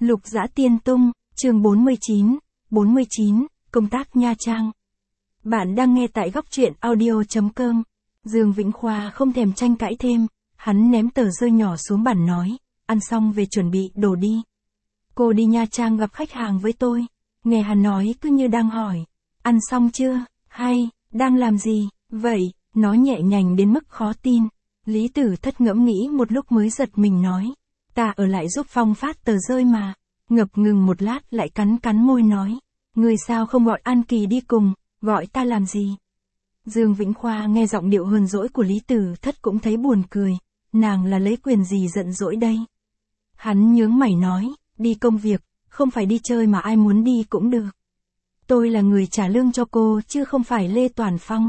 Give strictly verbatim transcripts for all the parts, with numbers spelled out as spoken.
Lục Dã Tiên Tung, chương bốn mươi chín, bốn mươi chín, công tác Nha Trang. Bạn đang nghe tại góc truyện audio.com. Dương Vĩnh Khoa không thèm tranh cãi thêm, hắn ném tờ rơi nhỏ xuống bàn nói, ăn xong về chuẩn bị đồ đi. Cô đi Nha Trang gặp khách hàng với tôi. Nghe hắn nói cứ như đang hỏi, ăn xong chưa, hay, đang làm gì, vậy, nó nhẹ nhàng đến mức khó tin. Lý Tử Thất ngẫm nghĩ một lúc mới giật mình nói, ta ở lại giúp Phong phát tờ rơi mà. Ngập ngừng một lát lại cắn cắn môi nói, người sao không gọi An Kỳ đi cùng, gọi ta làm gì? Dương Vĩnh Khoa nghe giọng điệu hờn dỗi của Lý Tử Thất cũng thấy buồn cười, nàng là lấy quyền gì giận dỗi đây? Hắn nhướng mày nói, đi công việc, không phải đi chơi mà ai muốn đi cũng được. Tôi là người trả lương cho cô chứ không phải Lê Toàn Phong.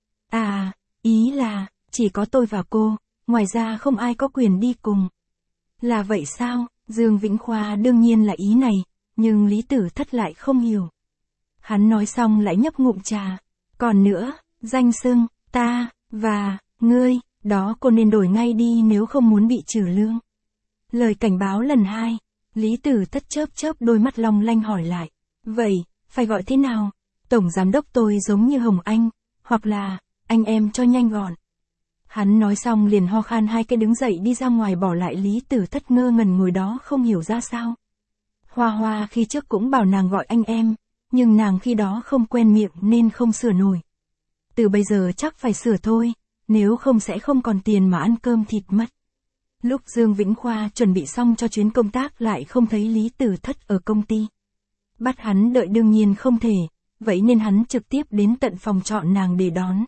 À, ý là, chỉ có tôi và cô, ngoài ra không ai có quyền đi cùng. Là vậy sao? Dương Vĩnh Khoa đương nhiên là ý này, nhưng Lý Tử Thất lại không hiểu. Hắn nói xong lại nhấp ngụm trà. Còn nữa, danh xưng, ta, và, ngươi, đó cô nên đổi ngay đi nếu không muốn bị trừ lương. Lời cảnh báo lần hai, Lý Tử Thất chớp chớp đôi mắt long lanh hỏi lại. Vậy, phải gọi thế nào? Tổng giám đốc tôi giống như Hồng Anh, hoặc là, anh em cho nhanh gọn. Hắn nói xong liền ho khan hai cái đứng dậy đi ra ngoài bỏ lại Lý Tử Thất ngơ ngẩn ngồi đó không hiểu ra sao. Hoa Hoa khi trước cũng bảo nàng gọi anh em, nhưng nàng khi đó không quen miệng nên không sửa nổi. Từ bây giờ chắc phải sửa thôi, nếu không sẽ không còn tiền mà ăn cơm thịt mất. Lúc Dương Vĩnh Khoa chuẩn bị xong cho chuyến công tác lại không thấy Lý Tử Thất ở công ty. Bắt hắn đợi đương nhiên không thể, vậy nên hắn trực tiếp đến tận phòng trọ nàng để đón.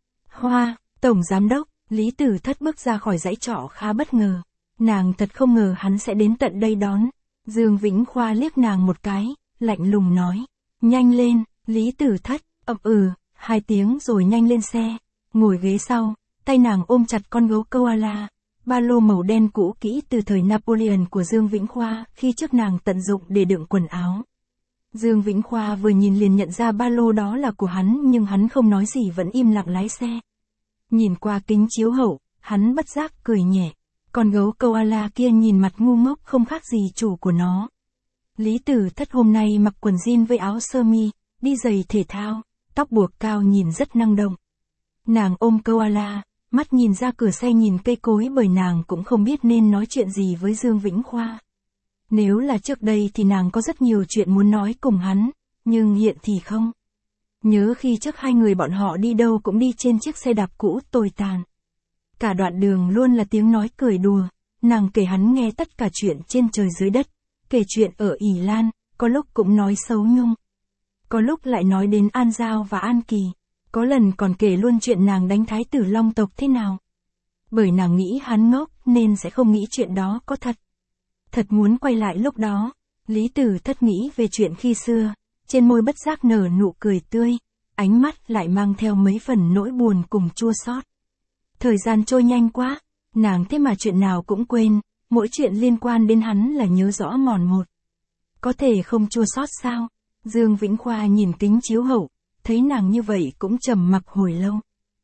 Hoa, tổng giám đốc. Lý Tử Thất bước ra khỏi dãy trọ khá bất ngờ. Nàng thật không ngờ hắn sẽ đến tận đây đón. Dương Vĩnh Khoa liếc nàng một cái, lạnh lùng nói. Nhanh lên, Lý Tử Thất, ậm ừ, hai tiếng rồi nhanh lên xe. Ngồi ghế sau, tay nàng ôm chặt con gấu koala. Ba lô màu đen cũ kỹ từ thời Napoleon của Dương Vĩnh Khoa khi trước nàng tận dụng để đựng quần áo. Dương Vĩnh Khoa vừa nhìn liền nhận ra ba lô đó là của hắn nhưng hắn không nói gì vẫn im lặng lái xe. Nhìn qua kính chiếu hậu, hắn bất giác cười nhẹ. Con gấu koala kia nhìn mặt ngu ngốc không khác gì chủ của nó. Lý Tử Thất hôm nay mặc quần jean với áo sơ mi, đi giày thể thao, tóc buộc cao nhìn rất năng động. Nàng ôm koala, mắt nhìn ra cửa xe nhìn cây cối bởi nàng cũng không biết nên nói chuyện gì với Dương Vĩnh Khoa. Nếu là trước đây thì nàng có rất nhiều chuyện muốn nói cùng hắn, nhưng hiện thì không. Nhớ khi trước hai người bọn họ đi đâu cũng đi trên chiếc xe đạp cũ tồi tàn. Cả đoạn đường luôn là tiếng nói cười đùa, nàng kể hắn nghe tất cả chuyện trên trời dưới đất, kể chuyện ở Ỷ Lan, có lúc cũng nói xấu Nhung. Có lúc lại nói đến An Giao và An Kỳ, có lần còn kể luôn chuyện nàng đánh thái tử Long tộc thế nào. Bởi nàng nghĩ hắn ngốc nên sẽ không nghĩ chuyện đó có thật. Thật muốn quay lại lúc đó, Lý Tử Thất nghĩ về chuyện khi xưa. Trên môi bất giác nở nụ cười tươi, ánh mắt lại mang theo mấy phần nỗi buồn cùng chua xót. Thời gian trôi nhanh quá, nàng thế mà chuyện nào cũng quên, mỗi chuyện liên quan đến hắn là nhớ rõ mòn một. Có thể không chua xót sao? Dương Vĩnh Khoa nhìn kính chiếu hậu, thấy nàng như vậy cũng trầm mặc hồi lâu.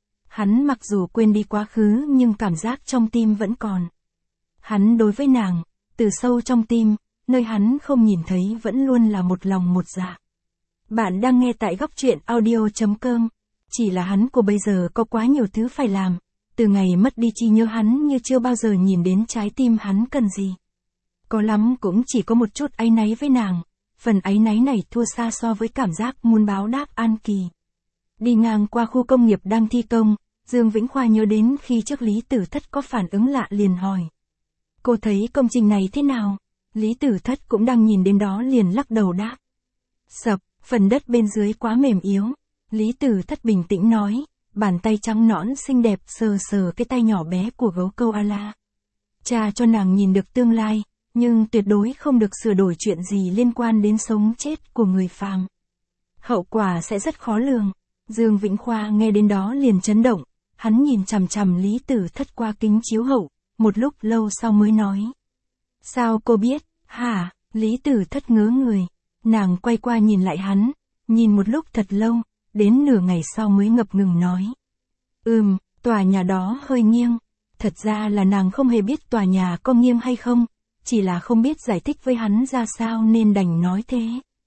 Hắn mặc dù quên đi quá khứ nhưng cảm giác trong tim vẫn còn. Hắn đối với nàng, từ sâu trong tim, nơi hắn không nhìn thấy vẫn luôn là một lòng một dạ. Bạn đang nghe tại góc truyện audio.com. Chỉ là hắn của bây giờ có quá nhiều thứ phải làm. Từ ngày mất đi trí nhớ hắn như chưa bao giờ nhìn đến trái tim hắn cần gì. Có lắm cũng chỉ có một chút áy náy với nàng. Phần áy náy này thua xa so với cảm giác muốn báo đáp An Kỳ. Đi ngang qua khu công nghiệp đang thi công, Dương Vĩnh Khoa nhớ đến khi trước Lý Tử Thất có phản ứng lạ liền hỏi. Cô thấy công trình này thế nào? Lý Tử Thất cũng đang nhìn đến đó liền lắc đầu đáp. Sập. Phần đất bên dưới quá mềm yếu. Lý Tử Thất bình tĩnh nói, bàn tay trắng nõn xinh đẹp sờ sờ cái tay nhỏ bé của gấu koala. Cha cho nàng nhìn được tương lai, nhưng tuyệt đối không được sửa đổi chuyện gì liên quan đến sống chết của người phàm. Hậu quả sẽ rất khó lường. Dương Vĩnh Khoa nghe đến đó liền chấn động, hắn nhìn chằm chằm Lý Tử Thất qua kính chiếu hậu, một lúc lâu sau mới nói. Sao cô biết, hả? Lý Tử Thất ngớ người. Nàng quay qua nhìn lại hắn, nhìn một lúc thật lâu, đến nửa ngày sau mới ngập ngừng nói. Ừm, tòa nhà đó hơi nghiêng. Thật ra là nàng không hề biết tòa nhà có nghiêng hay không, chỉ là không biết giải thích với hắn ra sao nên đành nói thế.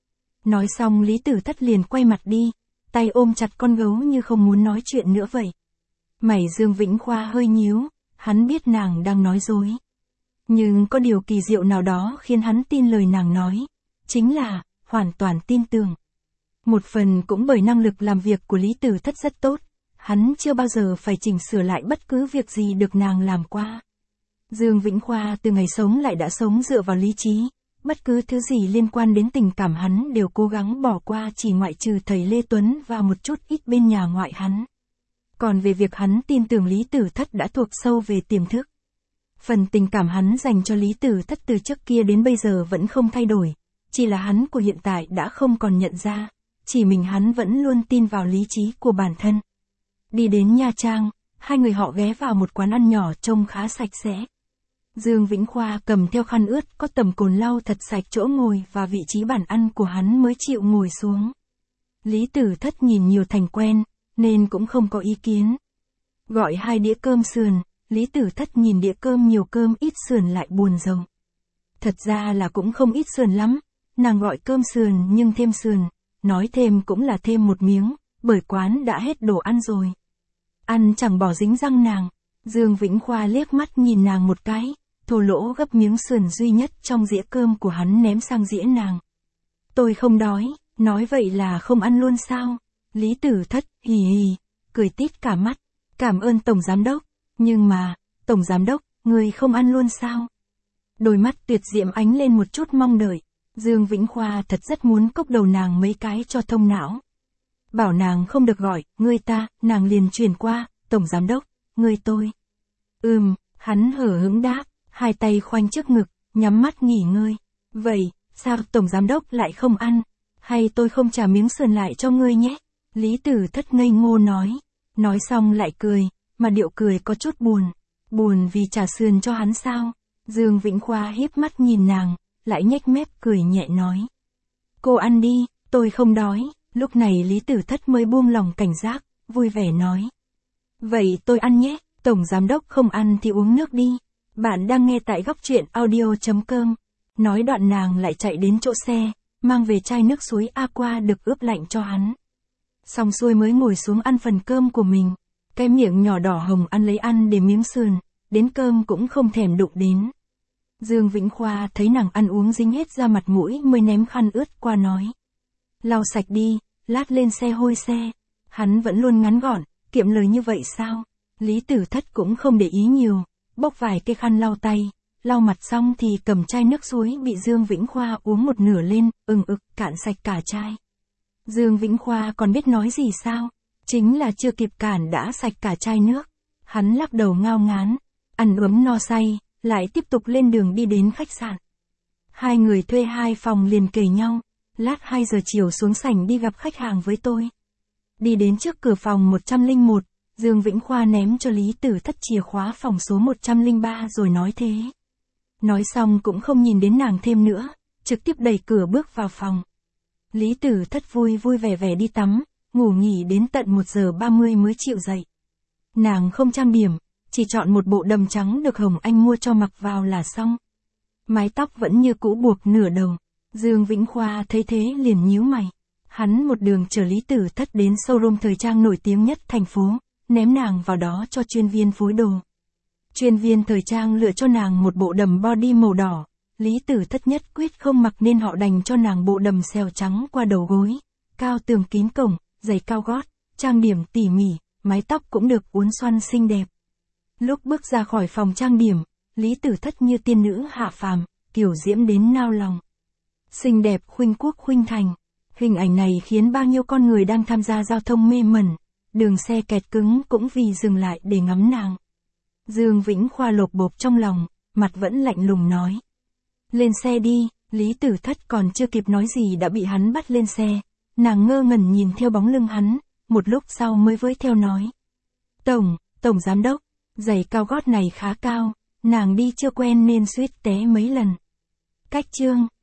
Nói xong Lý Tử Thất liền quay mặt đi, tay ôm chặt con gấu như không muốn nói chuyện nữa vậy. Mày Dương Vĩnh Khoa hơi nhíu, hắn biết nàng đang nói dối. Nhưng có điều kỳ diệu nào đó khiến hắn tin lời nàng nói, chính là, hoàn toàn tin tưởng. Một phần cũng bởi năng lực làm việc của Lý Tử Thất rất tốt, hắn chưa bao giờ phải chỉnh sửa lại bất cứ việc gì được nàng làm qua. Dương Vĩnh Khoa từ ngày sống lại đã sống dựa vào lý trí, bất cứ thứ gì liên quan đến tình cảm hắn đều cố gắng bỏ qua chỉ ngoại trừ thầy Lê Tuấn và một chút ít bên nhà ngoại hắn. Còn về việc hắn tin tưởng Lý Tử Thất đã thuộc sâu về tiềm thức. Phần tình cảm hắn dành cho Lý Tử Thất từ trước kia đến bây giờ vẫn không thay đổi, chỉ là hắn của hiện tại đã không còn nhận ra, chỉ mình hắn vẫn luôn tin vào lý trí của bản thân. Đi đến Nha Trang, hai người họ ghé vào một quán ăn nhỏ trông khá sạch sẽ. Dương Vĩnh Khoa cầm theo khăn ướt có tầm cồn lau thật sạch chỗ ngồi và vị trí bàn ăn của hắn mới chịu ngồi xuống. Lý Tử Thất nhìn nhiều thành quen, nên cũng không có ý kiến. Gọi hai đĩa cơm sườn, Lý Tử Thất nhìn đĩa cơm nhiều cơm ít sườn lại buồn rầu. Thật ra là cũng không ít sườn lắm, nàng gọi cơm sườn nhưng thêm sườn, nói thêm cũng là thêm một miếng, bởi quán đã hết đồ ăn rồi. Ăn chẳng bỏ dính răng nàng, Dương Vĩnh Khoa liếc mắt nhìn nàng một cái, thô lỗ gấp miếng sườn duy nhất trong dĩa cơm của hắn ném sang dĩa nàng. Tôi không đói, nói vậy là không ăn luôn sao? Lý Tử Thất, hì hì, cười tít cả mắt, cảm ơn Tổng Giám Đốc, nhưng mà, Tổng Giám Đốc, người không ăn luôn sao? Đôi mắt tuyệt diệm ánh lên một chút mong đợi, Dương Vĩnh Khoa thật rất muốn cốc đầu nàng mấy cái cho thông não. Bảo nàng không được gọi, ngươi ta, nàng liền truyền qua, Tổng Giám Đốc, ngươi tôi. Ừm, hắn hở hững đáp, hai tay khoanh trước ngực, nhắm mắt nghỉ ngơi. Vậy, sao Tổng Giám Đốc lại không ăn? Hay tôi không trả miếng sườn lại cho ngươi nhé? Lý Tử Thất ngây ngô nói. Nói xong lại cười, mà điệu cười có chút buồn. Buồn vì trả sườn cho hắn sao? Dương Vĩnh Khoa hiếp mắt nhìn nàng, lại nhếch mép cười nhẹ nói. Cô ăn đi, tôi không đói. Lúc này Lý Tử Thất mới buông lòng cảnh giác, vui vẻ nói. Vậy tôi ăn nhé, Tổng Giám Đốc không ăn thì uống nước đi. Bạn đang nghe tại góc truyện audio chấm com. Nói đoạn nàng lại chạy đến chỗ xe, mang về chai nước suối Aqua được ướp lạnh cho hắn. Xong xuôi mới ngồi xuống ăn phần cơm của mình. Cái miệng nhỏ đỏ hồng ăn lấy ăn để miếng sườn, đến cơm cũng không thèm đụng đến. Dương Vĩnh Khoa thấy nàng ăn uống dính hết ra mặt mũi mới ném khăn ướt qua nói. Lau sạch đi, lát lên xe hôi xe. Hắn vẫn luôn ngắn gọn, kiệm lời như vậy sao? Lý Tử Thất cũng không để ý nhiều, bốc vài cây khăn lau tay, lau mặt xong thì cầm chai nước suối bị Dương Vĩnh Khoa uống một nửa lên, ừng ực, cạn sạch cả chai. Dương Vĩnh Khoa còn biết nói gì sao? Chính là chưa kịp cản đã sạch cả chai nước. Hắn lắc đầu ngao ngán, ăn ấm no say, lại tiếp tục lên đường đi đến khách sạn. Hai người thuê hai phòng liền kề nhau, lát hai giờ chiều xuống sảnh đi gặp khách hàng với tôi. Đi đến trước cửa phòng một trăm lẻ một, Dương Vĩnh Khoa ném cho Lý Tử Thất chìa khóa phòng số một trăm lẻ ba rồi nói thế. Nói xong cũng không nhìn đến nàng thêm nữa, trực tiếp đẩy cửa bước vào phòng. Lý Tử Thất vui vui vẻ vẻ đi tắm, ngủ nghỉ đến tận một giờ ba mươi mới chịu dậy. Nàng không trang điểm, chỉ chọn một bộ đầm trắng được Hồng Anh mua cho mặc vào là xong. Mái tóc vẫn như cũ buộc nửa đầu. Dương Vĩnh Khoa thấy thế liền nhíu mày. Hắn một đường chở Lý Tử Thất đến showroom thời trang nổi tiếng nhất thành phố, ném nàng vào đó cho chuyên viên phối đồ. Chuyên viên thời trang lựa cho nàng một bộ đầm body màu đỏ, Lý Tử Thất nhất quyết không mặc nên họ đành cho nàng bộ đầm xèo trắng qua đầu gối, cao tường kín cổng, giày cao gót, trang điểm tỉ mỉ, mái tóc cũng được uốn xoăn xinh đẹp. Lúc bước ra khỏi phòng trang điểm, Lý Tử Thất như tiên nữ hạ phàm, kiều diễm đến nao lòng. Xinh đẹp khuynh quốc khuynh thành. Hình ảnh này khiến bao nhiêu con người đang tham gia giao thông mê mẩn, đường xe kẹt cứng cũng vì dừng lại để ngắm nàng. Dương Vĩnh Khoa lột bột trong lòng, mặt vẫn lạnh lùng nói. Lên xe đi, Lý Tử Thất còn chưa kịp nói gì đã bị hắn bắt lên xe. Nàng ngơ ngẩn nhìn theo bóng lưng hắn, một lúc sau mới với theo nói. Tổng, Tổng Giám Đốc, giày cao gót này khá cao, nàng đi chưa quen nên suýt té mấy lần. Cách chương.